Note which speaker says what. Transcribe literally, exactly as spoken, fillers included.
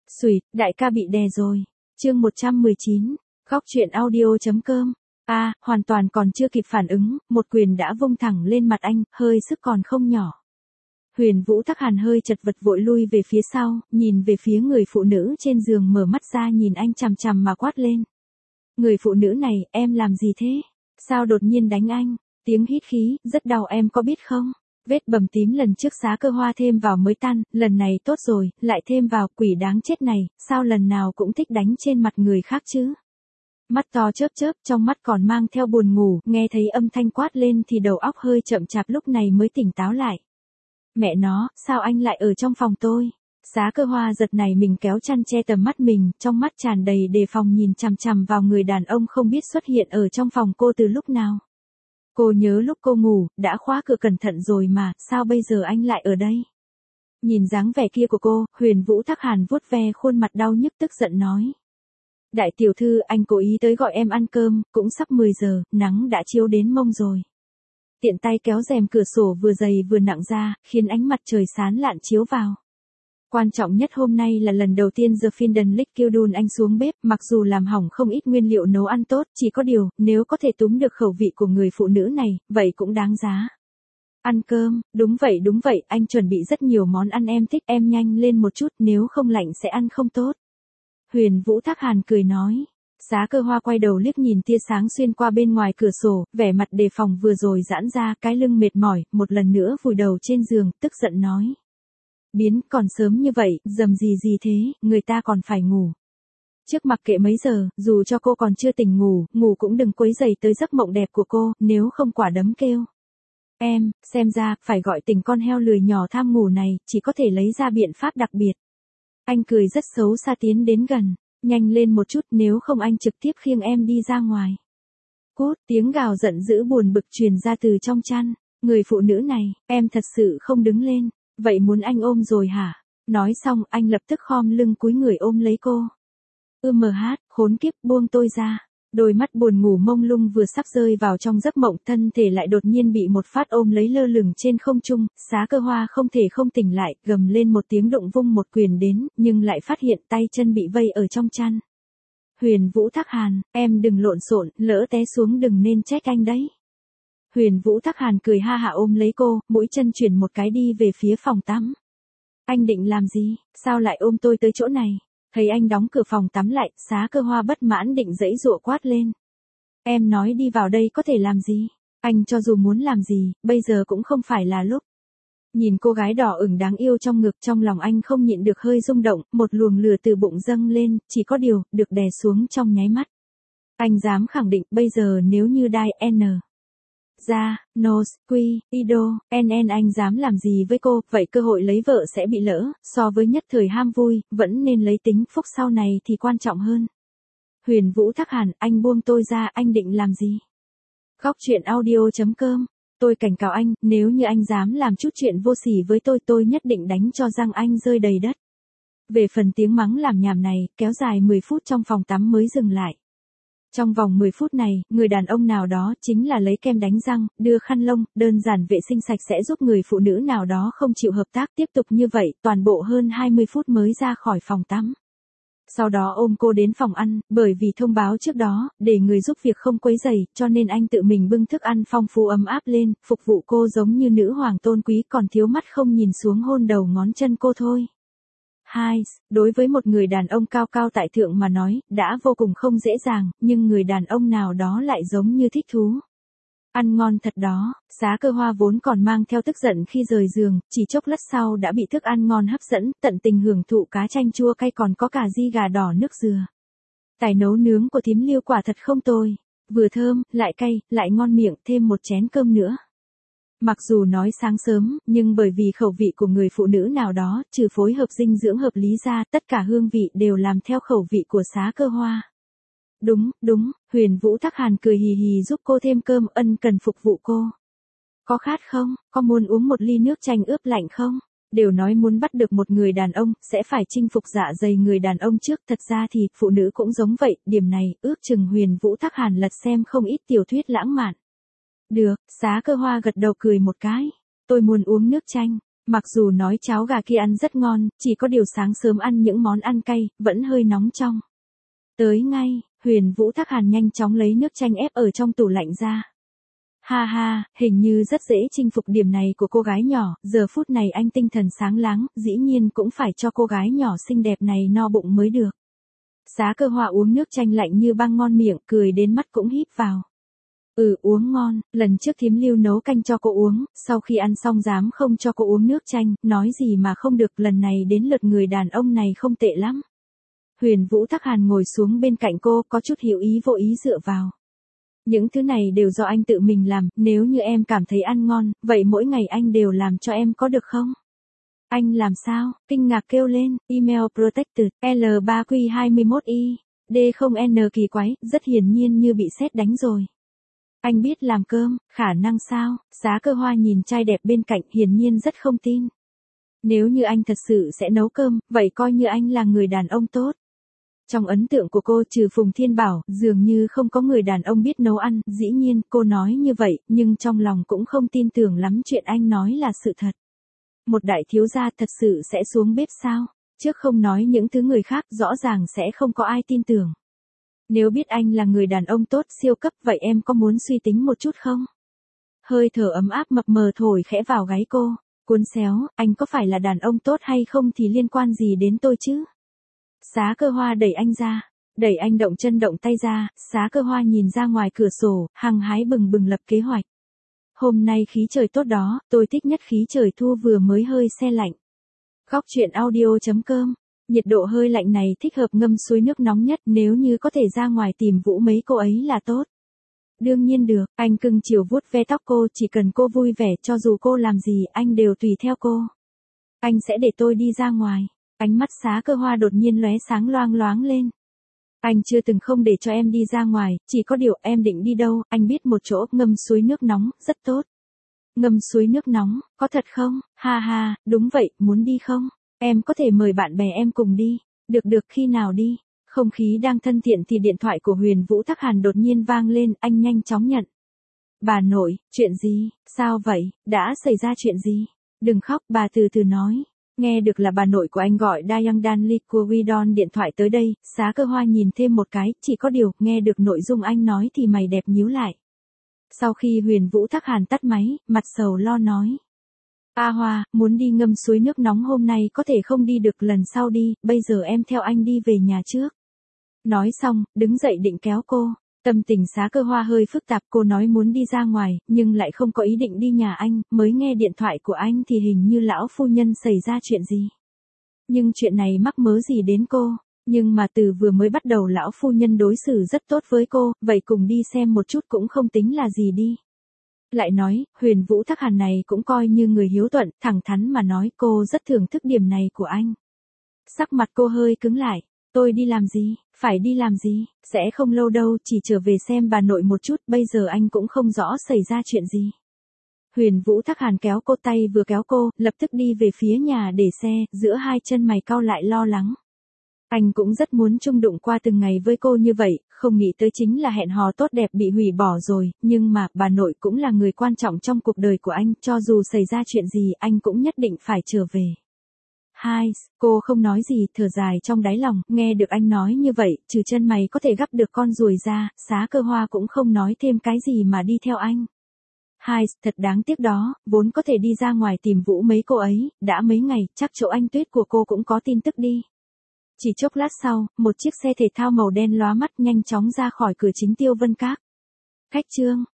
Speaker 1: Xùi, đại ca bị đè rồi. Chương một trăm mười chín, Góc truyện audio.com. A, à, hoàn toàn còn chưa kịp phản ứng, một quyền đã vung thẳng lên mặt anh, hơi sức còn không nhỏ. Huyền Vũ Thắc Hàn hơi chật vật vội lui về phía sau, nhìn về phía người phụ nữ trên giường mở mắt ra nhìn anh chằm chằm mà quát lên. Người phụ nữ này, em làm gì thế? Sao đột nhiên đánh anh? Tiếng hít khí, rất đau em có biết không? Vết bầm tím lần trước Xá Cơ Hoa thêm vào mới tan, lần này tốt rồi, lại thêm vào, quỷ đáng chết này, sao lần nào cũng thích đánh trên mặt người khác chứ? Mắt to chớp chớp, trong mắt còn mang theo buồn ngủ, nghe thấy âm thanh quát lên thì đầu óc hơi chậm chạp lúc này mới tỉnh táo lại. Mẹ nó, sao anh lại ở trong phòng tôi? Xá Cơ Hoa giật này mình kéo chăn che tầm mắt mình, trong mắt tràn đầy đề phòng nhìn chằm chằm vào người đàn ông không biết xuất hiện ở trong phòng cô từ lúc nào. Cô nhớ lúc cô ngủ, đã khóa cửa cẩn thận rồi mà, sao bây giờ anh lại ở đây? Nhìn dáng vẻ kia của cô, Huyền Vũ Thắc Hàn vuốt ve khuôn mặt đau nhức tức giận nói. Đại tiểu thư, anh cố ý tới gọi em ăn cơm, cũng sắp mười giờ, nắng đã chiếu đến mông rồi. Tiện tay kéo rèm cửa sổ vừa dày vừa nặng ra, khiến ánh mặt trời sáng lạn chiếu vào. Quan trọng nhất hôm nay là lần đầu tiên The Finden Lick kêu đun anh xuống bếp, mặc dù làm hỏng không ít nguyên liệu nấu ăn tốt, chỉ có điều, nếu có thể túm được khẩu vị của người phụ nữ này, vậy cũng đáng giá. Ăn cơm, đúng vậy đúng vậy, anh chuẩn bị rất nhiều món ăn em thích, em nhanh lên một chút, nếu không lạnh sẽ ăn không tốt. Huyền Vũ Thắc Hàn cười nói. Xá Cơ Hoa quay đầu liếc nhìn tia sáng xuyên qua bên ngoài cửa sổ, vẻ mặt đề phòng vừa rồi giãn ra, cái lưng mệt mỏi, một lần nữa vùi đầu trên giường, tức giận nói. Biến, còn sớm như vậy, dầm gì gì thế, người ta còn phải ngủ. Trước mặc kệ mấy giờ, dù cho cô còn chưa tỉnh ngủ, ngủ cũng đừng quấy rầy tới giấc mộng đẹp của cô, nếu không quả đấm kêu. Em, xem ra, phải gọi tỉnh con heo lười nhỏ tham ngủ này, chỉ có thể lấy ra biện pháp đặc biệt. Anh cười rất xấu xa tiến đến gần, nhanh lên một chút nếu không anh trực tiếp khiêng em đi ra ngoài. Cút, tiếng gào giận dữ buồn bực truyền ra từ trong chăn, người phụ nữ này, em thật sự không đứng lên. Vậy muốn anh ôm rồi hả? Nói xong anh lập tức khom lưng cúi người ôm lấy cô. Ư mờ hát, khốn kiếp buông tôi ra. Đôi mắt buồn ngủ mông lung vừa sắp rơi vào trong giấc mộng thân thể lại đột nhiên bị một phát ôm lấy lơ lửng trên không trung. Xá Cơ Hoa không thể không tỉnh lại, gầm lên một tiếng đụng vung một quyền đến, nhưng lại phát hiện tay chân bị vây ở trong chăn. Huyền Vũ Thắc Hàn, em đừng lộn xộn, lỡ té xuống đừng nên trách anh đấy. Huyền Vũ Thắc Hàn cười ha hả ôm lấy cô, mũi chân chuyển một cái đi về phía phòng tắm. Anh định làm gì, sao lại ôm tôi tới chỗ này? Thấy anh đóng cửa phòng tắm lại, Xá Cơ Hoa bất mãn định giãy giụa quát lên. Em nói đi vào đây có thể làm gì? Anh cho dù muốn làm gì, bây giờ cũng không phải là lúc. Nhìn cô gái đỏ ửng đáng yêu trong ngực, trong lòng anh không nhịn được hơi rung động, một luồng lửa từ bụng dâng lên, chỉ có điều, được đè xuống trong nháy mắt. Anh dám khẳng định, bây giờ nếu như đai N. Ra, Nos, Quy, Ido, en en anh dám làm gì với cô, vậy cơ hội lấy vợ sẽ bị lỡ, so với nhất thời ham vui, vẫn nên lấy tính phúc sau này thì quan trọng hơn. Huyền Vũ Thắc Hàn, anh buông tôi ra, anh định làm gì? Góc truyện audio.com, tôi cảnh cáo anh, nếu như anh dám làm chút chuyện vô sỉ với tôi, tôi nhất định đánh cho răng anh rơi đầy đất. Về phần tiếng mắng làm nhảm này, kéo dài mười phút trong phòng tắm mới dừng lại. Trong vòng mười phút này, người đàn ông nào đó chính là lấy kem đánh răng, đưa khăn lông, đơn giản vệ sinh sạch sẽ giúp người phụ nữ nào đó không chịu hợp tác tiếp tục như vậy, toàn bộ hơn hai mươi phút mới ra khỏi phòng tắm. Sau đó ôm cô đến phòng ăn, bởi vì thông báo trước đó, để người giúp việc không quấy rầy, cho nên anh tự mình bưng thức ăn phong phú ấm áp lên, phục vụ cô giống như nữ hoàng tôn quý còn thiếu mắt không nhìn xuống hôn đầu ngón chân cô thôi. Hai, đối với một người đàn ông cao cao tại thượng mà nói, đã vô cùng không dễ dàng, nhưng người đàn ông nào đó lại giống như thích thú. Ăn ngon thật đó, Xá Cơ Hoa vốn còn mang theo tức giận khi rời giường, chỉ chốc lát sau đã bị thức ăn ngon hấp dẫn, tận tình hưởng thụ cá chanh chua cay còn có cả di gà đỏ nước dừa. Tài nấu nướng của thím Liêu quả thật không tồi, vừa thơm, lại cay, lại ngon miệng, thêm một chén cơm nữa. Mặc dù nói sáng sớm, nhưng bởi vì khẩu vị của người phụ nữ nào đó, trừ phối hợp dinh dưỡng hợp lý ra, tất cả hương vị đều làm theo khẩu vị của Xá Cơ Hoa. Đúng, đúng, Huyền Vũ Thắc Hàn cười hì hì giúp cô thêm cơm, ân cần phục vụ cô. Có khát không, có muốn uống một ly nước chanh ướp lạnh không? Đều nói muốn bắt được một người đàn ông, sẽ phải chinh phục dạ dày người đàn ông trước, thật ra thì, phụ nữ cũng giống vậy, điểm này, ước chừng Huyền Vũ Thắc Hàn lật xem không ít tiểu thuyết lãng mạn. Được, Xá Cơ Hoa gật đầu cười một cái. Tôi muốn uống nước chanh. Mặc dù nói cháo gà kia ăn rất ngon, chỉ có điều sáng sớm ăn những món ăn cay, vẫn hơi nóng trong. Tới ngay, Huyền Vũ Thác Hàn nhanh chóng lấy nước chanh ép ở trong tủ lạnh ra. Ha ha, hình như rất dễ chinh phục điểm này của cô gái nhỏ, giờ phút này anh tinh thần sáng láng, dĩ nhiên cũng phải cho cô gái nhỏ xinh đẹp này no bụng mới được. Xá Cơ Hoa uống nước chanh lạnh như băng ngon miệng, cười đến mắt cũng híp vào. Ừ, uống ngon, lần trước thím Lưu nấu canh cho cô uống, sau khi ăn xong dám không cho cô uống nước chanh, nói gì mà không được, lần này đến lượt người đàn ông này không tệ lắm. Huyền Vũ Thác Hàn ngồi xuống bên cạnh cô, có chút hiểu ý vô ý dựa vào. Những thứ này đều do anh tự mình làm, nếu như em cảm thấy ăn ngon, vậy mỗi ngày anh đều làm cho em có được không? Anh làm sao? Kinh ngạc kêu lên, email protected, L ba Q hai mốt I, D không N kỳ quái, rất hiển nhiên như bị sét đánh rồi. Anh biết làm cơm, khả năng sao? Xá Cơ Hoa nhìn trai đẹp bên cạnh, hiển nhiên rất không tin. Nếu như anh thật sự sẽ nấu cơm, vậy coi như anh là người đàn ông tốt. Trong ấn tượng của cô trừ Phùng Thiên Bảo, dường như không có người đàn ông biết nấu ăn, dĩ nhiên cô nói như vậy, nhưng trong lòng cũng không tin tưởng lắm chuyện anh nói là sự thật. Một đại thiếu gia thật sự sẽ xuống bếp sao? Trước không nói những thứ người khác, rõ ràng sẽ không có ai tin tưởng. Nếu biết anh là người đàn ông tốt siêu cấp, vậy em có muốn suy tính một chút không? Hơi thở ấm áp mập mờ thổi khẽ vào gáy cô, cuốn xéo, anh có phải là đàn ông tốt hay không thì liên quan gì đến tôi chứ? Xá Cơ Hoa đẩy anh ra, đẩy anh động chân động tay ra, Xá Cơ Hoa nhìn ra ngoài cửa sổ, hăng hái bừng bừng lập kế hoạch. Hôm nay khí trời tốt đó, tôi thích nhất khí trời thu vừa mới hơi se lạnh. Góc truyện audio chấm com, nhiệt độ hơi lạnh này thích hợp ngâm suối nước nóng nhất, nếu như có thể ra ngoài tìm Vũ mấy cô ấy là tốt. Đương nhiên được, anh cưng chiều vuốt ve tóc cô, chỉ cần cô vui vẻ, cho dù cô làm gì, anh đều tùy theo cô. Anh sẽ để tôi đi ra ngoài. Ánh mắt Xá Cơ Hoa đột nhiên lóe sáng loang loáng lên. Anh chưa từng không để cho em đi ra ngoài, chỉ có điều em định đi đâu, anh biết một chỗ ngâm suối nước nóng, rất tốt. Ngâm suối nước nóng, có thật không? Ha ha, đúng vậy, muốn đi không? Em có thể mời bạn bè em cùng đi. Được được, khi nào đi? Không khí đang thân thiện thì điện thoại của Huyền Vũ Thác Hàn đột nhiên vang lên, anh nhanh chóng nhận. Bà nội, chuyện gì? Sao vậy? Đã xảy ra chuyện gì? Đừng khóc, bà từ từ nói. Nghe được là bà nội của anh gọi Dayang Danli của Widon điện thoại tới đây, Xá Cơ Hoa nhìn thêm một cái, chỉ có điều, nghe được nội dung anh nói thì mày đẹp nhíu lại. Sau khi Huyền Vũ Thác Hàn tắt máy, mặt sầu lo nói. A Hoa, muốn đi ngâm suối nước nóng hôm nay có thể không đi được, lần sau đi, bây giờ em theo anh đi về nhà trước. Nói xong, đứng dậy định kéo cô. Tâm tình Xá Cơ Hoa hơi phức tạp, cô nói muốn đi ra ngoài, nhưng lại không có ý định đi nhà anh, mới nghe điện thoại của anh thì hình như lão phu nhân xảy ra chuyện gì. Nhưng chuyện này mắc mớ gì đến cô, nhưng mà từ vừa mới bắt đầu lão phu nhân đối xử rất tốt với cô, vậy cùng đi xem một chút cũng không tính là gì đi. Lại nói, Huyền Vũ Thác Hàn này cũng coi như người hiếu thuận, thẳng thắn mà nói cô rất thưởng thức điểm này của anh. Sắc mặt cô hơi cứng lại. Tôi đi làm gì, phải đi làm gì, sẽ không lâu đâu, chỉ trở về xem bà nội một chút, bây giờ anh cũng không rõ xảy ra chuyện gì. Huyền Vũ Thác Hàn kéo cô tay vừa kéo cô, lập tức đi về phía nhà để xe, giữa hai chân mày cau lại lo lắng. Anh cũng rất muốn chung đụng qua từng ngày với cô như vậy, không nghĩ tới chính là hẹn hò tốt đẹp bị hủy bỏ rồi, nhưng mà bà nội cũng là người quan trọng trong cuộc đời của anh, cho dù xảy ra chuyện gì anh cũng nhất định phải trở về. Hai, cô không nói gì, thở dài trong đáy lòng, nghe được anh nói như vậy, trừ chân mày có thể gắp được con ruồi ra, Xá Cơ Hoa cũng không nói thêm cái gì mà đi theo anh. Hai, thật đáng tiếc đó, vốn có thể đi ra ngoài tìm Vũ mấy cô ấy, đã mấy ngày, chắc chỗ anh Tuyết của cô cũng có tin tức đi. Chỉ chốc lát sau, một chiếc xe thể thao màu đen lóa mắt nhanh chóng ra khỏi cửa chính Tiêu Vân Các. Khách trương,